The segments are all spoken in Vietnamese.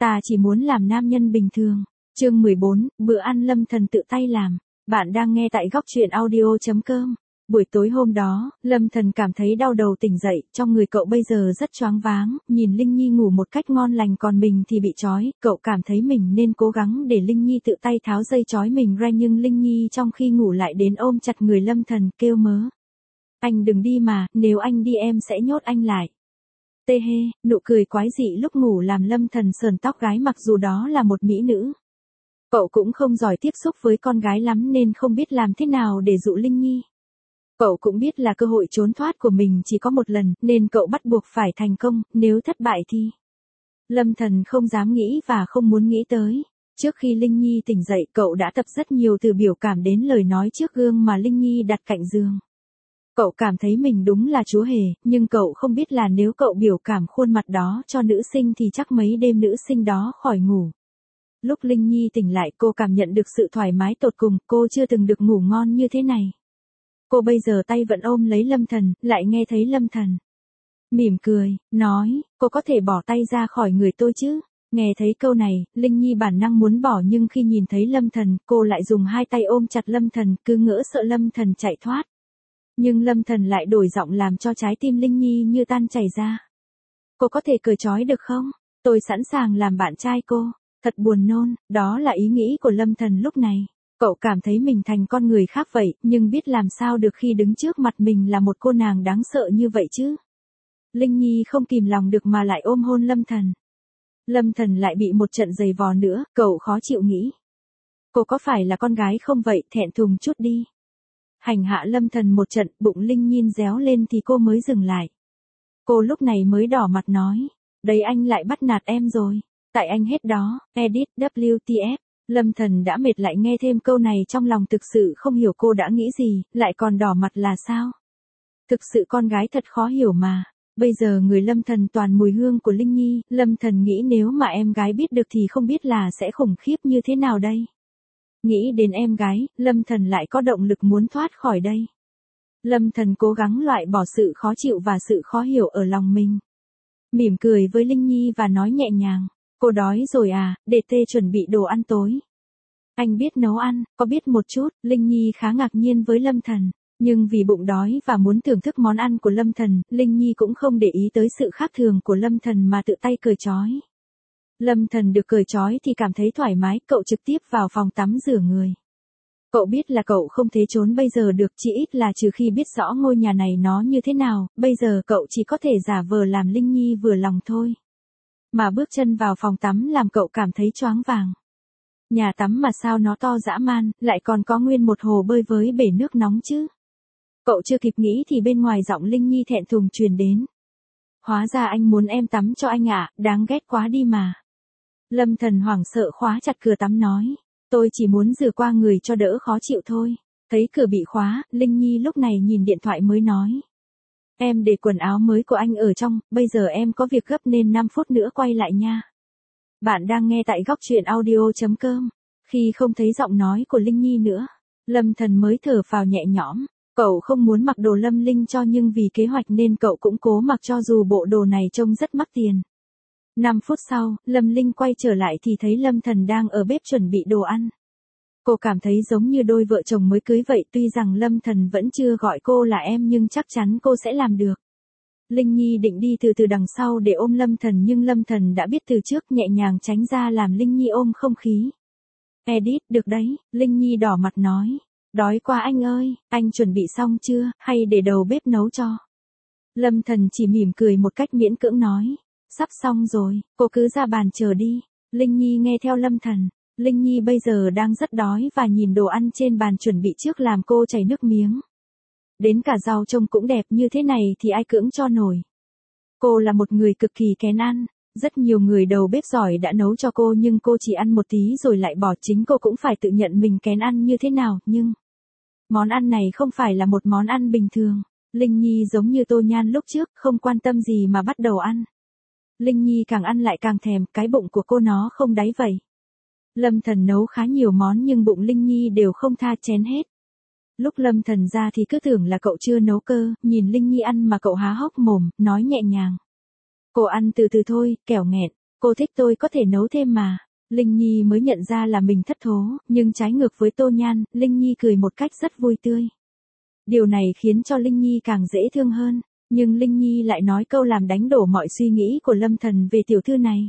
Ta chỉ muốn làm nam nhân bình thường. Chương 14, bữa ăn Lâm Thần tự tay làm. Bạn đang nghe tại góc truyện audio.com. Buổi tối hôm đó, Lâm Thần cảm thấy đau đầu tỉnh dậy, trong người cậu bây giờ rất choáng váng, nhìn Linh Nhi ngủ một cách ngon lành còn mình thì bị trói, cậu cảm thấy mình nên cố gắng để Linh Nhi tự tay tháo dây trói mình ra nhưng Linh Nhi trong khi ngủ lại đến ôm chặt người Lâm Thần kêu mớ. Anh đừng đi mà, nếu anh đi em sẽ nhốt anh lại. Tê hê, nụ cười quái dị lúc ngủ làm Lâm Thần sờn tóc gáy mặc dù đó là một mỹ nữ. Cậu cũng không giỏi tiếp xúc với con gái lắm nên không biết làm thế nào để dụ Linh Nhi. Cậu cũng biết là cơ hội trốn thoát của mình chỉ có một lần nên cậu bắt buộc phải thành công, nếu thất bại thì... Lâm Thần không dám nghĩ và không muốn nghĩ tới. Trước khi Linh Nhi tỉnh dậy cậu đã tập rất nhiều từ biểu cảm đến lời nói trước gương mà Linh Nhi đặt cạnh giường. Cậu cảm thấy mình đúng là chúa hề, nhưng cậu không biết là nếu cậu biểu cảm khuôn mặt đó cho nữ sinh thì chắc mấy đêm nữ sinh đó khỏi ngủ. Lúc Linh Nhi tỉnh lại cô cảm nhận được sự thoải mái tột cùng, cô chưa từng được ngủ ngon như thế này. Cô bây giờ tay vẫn ôm lấy Lâm Thần, lại nghe thấy Lâm Thần mỉm cười, nói, cô có thể bỏ tay ra khỏi người tôi chứ? Nghe thấy câu này, Linh Nhi bản năng muốn bỏ nhưng khi nhìn thấy Lâm Thần, cô lại dùng hai tay ôm chặt Lâm Thần, cứ ngỡ sợ Lâm Thần chạy thoát. Nhưng Lâm Thần lại đổi giọng làm cho trái tim Linh Nhi như tan chảy ra. Cô có thể cởi trói được không? Tôi sẵn sàng làm bạn trai cô. Thật buồn nôn, đó là ý nghĩ của Lâm Thần lúc này. Cậu cảm thấy mình thành con người khác vậy, nhưng biết làm sao được khi đứng trước mặt mình là một cô nàng đáng sợ như vậy chứ. Linh Nhi không kìm lòng được mà lại ôm hôn Lâm Thần. Lâm Thần lại bị một trận giày vò nữa, cậu khó chịu nghĩ. Cô có phải là con gái không vậy, thẹn thùng chút đi. Hành hạ Lâm Thần một trận, bụng Linh Nhi réo lên thì cô mới dừng lại. Cô lúc này mới đỏ mặt nói, đấy anh lại bắt nạt em rồi. Tại anh hết đó, edit WTF. Lâm Thần đã mệt lại nghe thêm câu này trong lòng thực sự không hiểu cô đã nghĩ gì, lại còn đỏ mặt là sao? Thực sự con gái thật khó hiểu mà. Bây giờ người Lâm Thần toàn mùi hương của Linh Nhi, Lâm Thần nghĩ nếu mà em gái biết được thì không biết là sẽ khủng khiếp như thế nào đây. Nghĩ đến em gái, Lâm Thần lại có động lực muốn thoát khỏi đây. Lâm Thần cố gắng loại bỏ sự khó chịu và sự khó hiểu ở lòng mình. Mỉm cười với Linh Nhi và nói nhẹ nhàng. Cô đói rồi à, để tê chuẩn bị đồ ăn tối. Anh biết nấu ăn, có biết một chút, Linh Nhi khá ngạc nhiên với Lâm Thần. Nhưng vì bụng đói và muốn thưởng thức món ăn của Lâm Thần, Linh Nhi cũng không để ý tới sự khác thường của Lâm Thần mà tự tay cởi trói. Lâm Thần được cởi trói thì cảm thấy thoải mái, cậu trực tiếp vào phòng tắm rửa người. Cậu biết là cậu không thể trốn bây giờ được, chỉ ít là trừ khi biết rõ ngôi nhà này nó như thế nào, bây giờ cậu chỉ có thể giả vờ làm Linh Nhi vừa lòng thôi. Mà bước chân vào phòng tắm làm cậu cảm thấy choáng vàng. Nhà tắm mà sao nó to dã man, lại còn có nguyên một hồ bơi với bể nước nóng chứ. Cậu chưa kịp nghĩ thì bên ngoài giọng Linh Nhi thẹn thùng truyền đến. Hóa ra anh muốn em tắm cho anh ạ, đáng ghét quá đi mà. Lâm Thần hoảng sợ khóa chặt cửa tắm nói. Tôi chỉ muốn rửa qua người cho đỡ khó chịu thôi. Thấy cửa bị khóa, Linh Nhi lúc này nhìn điện thoại mới nói. Em để quần áo mới của anh ở trong, bây giờ em có việc gấp nên 5 phút nữa quay lại nha. Bạn đang nghe tại góc truyện audio.com. Khi không thấy giọng nói của Linh Nhi nữa, Lâm Thần mới thở phào nhẹ nhõm. Cậu không muốn mặc đồ Lâm Linh cho nhưng vì kế hoạch nên cậu cũng cố mặc cho dù bộ đồ này trông rất mắc tiền. 5 phút sau, Lâm Linh quay trở lại thì thấy Lâm Thần đang ở bếp chuẩn bị đồ ăn. Cô cảm thấy giống như đôi vợ chồng mới cưới vậy, tuy rằng Lâm Thần vẫn chưa gọi cô là em nhưng chắc chắn cô sẽ làm được. Linh Nhi định đi từ đằng sau để ôm Lâm Thần nhưng Lâm Thần đã biết từ trước, nhẹ nhàng tránh ra làm Linh Nhi ôm không khí. Edit, được đấy, Linh Nhi đỏ mặt nói. Đói quá anh ơi, anh chuẩn bị xong chưa, hay để đầu bếp nấu cho? Lâm Thần chỉ mỉm cười một cách miễn cưỡng nói. Sắp xong rồi, cô cứ ra bàn chờ đi. Linh Nhi nghe theo Lâm Thần. Linh Nhi bây giờ đang rất đói và nhìn đồ ăn trên bàn chuẩn bị trước làm cô chảy nước miếng. Đến cả rau trông cũng đẹp như thế này thì ai cưỡng cho nổi. Cô là một người cực kỳ kén ăn. Rất nhiều người đầu bếp giỏi đã nấu cho cô nhưng cô chỉ ăn một tí rồi lại bỏ, chính cô cũng phải tự nhận mình kén ăn như thế nào, nhưng... Món ăn này không phải là một món ăn bình thường. Linh Nhi giống như Tô Nhan lúc trước, không quan tâm gì mà bắt đầu ăn. Linh Nhi càng ăn lại càng thèm, cái bụng của cô nó không đáy vậy. Lâm Thần nấu khá nhiều món nhưng bụng Linh Nhi đều không tha chén hết. Lúc Lâm Thần ra thì cứ tưởng là cậu chưa nấu cơ, nhìn Linh Nhi ăn mà cậu há hốc mồm, nói nhẹ nhàng. Cô ăn từ từ thôi, kẻo nghẹn. cô thích tôi có thể nấu thêm mà. Linh Nhi mới nhận ra là mình thất thố, nhưng trái ngược với Tô Nhan, Linh Nhi cười một cách rất vui tươi. Điều này khiến cho Linh Nhi càng dễ thương hơn, nhưng Linh Nhi lại nói câu làm đánh đổ mọi suy nghĩ của Lâm Thần về tiểu thư này.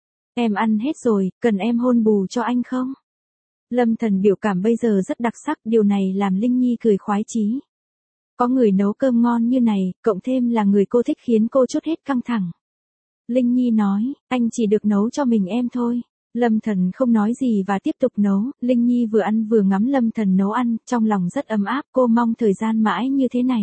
Em ăn hết rồi, cần em hôn bù cho anh không? Lâm Thần biểu cảm bây giờ rất đặc sắc, điều này làm Linh Nhi cười khoái chí. Có người nấu cơm ngon như này, cộng thêm là người cô thích khiến cô trút hết căng thẳng. Linh Nhi nói, anh chỉ được nấu cho mình em thôi. Lâm Thần không nói gì và tiếp tục nấu, Linh Nhi vừa ăn vừa ngắm Lâm Thần nấu ăn, trong lòng rất ấm áp, cô mong thời gian mãi như thế này.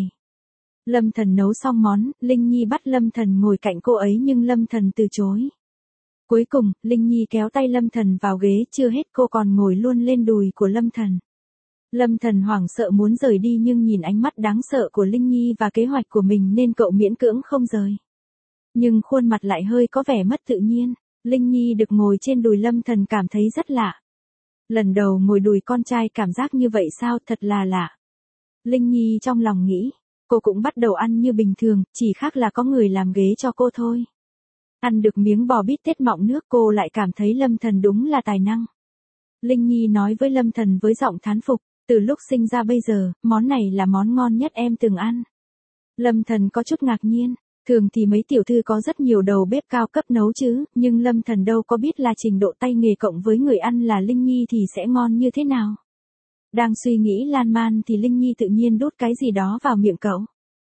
Lâm Thần nấu xong món, Linh Nhi bắt Lâm Thần ngồi cạnh cô ấy nhưng Lâm Thần từ chối. Cuối cùng, Linh Nhi kéo tay Lâm Thần vào ghế, chưa hết cô còn ngồi luôn lên đùi của Lâm Thần. Lâm Thần hoảng sợ muốn rời đi nhưng nhìn ánh mắt đáng sợ của Linh Nhi và kế hoạch của mình nên cậu miễn cưỡng không rời. Nhưng khuôn mặt lại hơi có vẻ mất tự nhiên. Linh Nhi được ngồi trên đùi Lâm Thần cảm thấy rất lạ. Lần đầu ngồi đùi con trai cảm giác như vậy sao, thật là lạ. Linh Nhi trong lòng nghĩ, cô cũng bắt đầu ăn như bình thường, chỉ khác là có người làm ghế cho cô thôi. Ăn được miếng bò bít tết mọng nước cô lại cảm thấy Lâm Thần đúng là tài năng. Linh Nhi nói với Lâm Thần với giọng thán phục, từ lúc sinh ra bây giờ, món này là món ngon nhất em từng ăn. Lâm Thần có chút ngạc nhiên. Thường thì mấy tiểu thư có rất nhiều đầu bếp cao cấp nấu chứ, nhưng Lâm Thần đâu có biết là trình độ tay nghề cộng với người ăn là Linh Nhi thì sẽ ngon như thế nào. Đang suy nghĩ lan man thì Linh Nhi tự nhiên đút cái gì đó vào miệng cậu.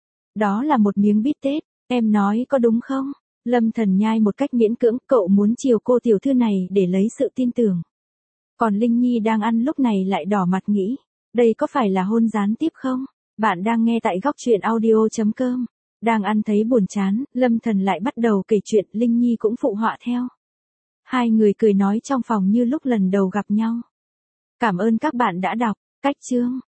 Đó là một miếng bít tết, em nói có đúng không? Lâm Thần nhai một cách miễn cưỡng, cậu muốn chiều cô tiểu thư này để lấy sự tin tưởng. Còn Linh Nhi đang ăn lúc này lại đỏ mặt nghĩ, đây có phải là hôn gián tiếp không? Bạn đang nghe tại góc truyện audio.com. Đang ăn thấy buồn chán, Lâm Thần lại bắt đầu kể chuyện, Linh Nhi cũng phụ họa theo. Hai người cười nói trong phòng như lúc lần đầu gặp nhau. Cảm ơn các bạn đã đọc. Cách chương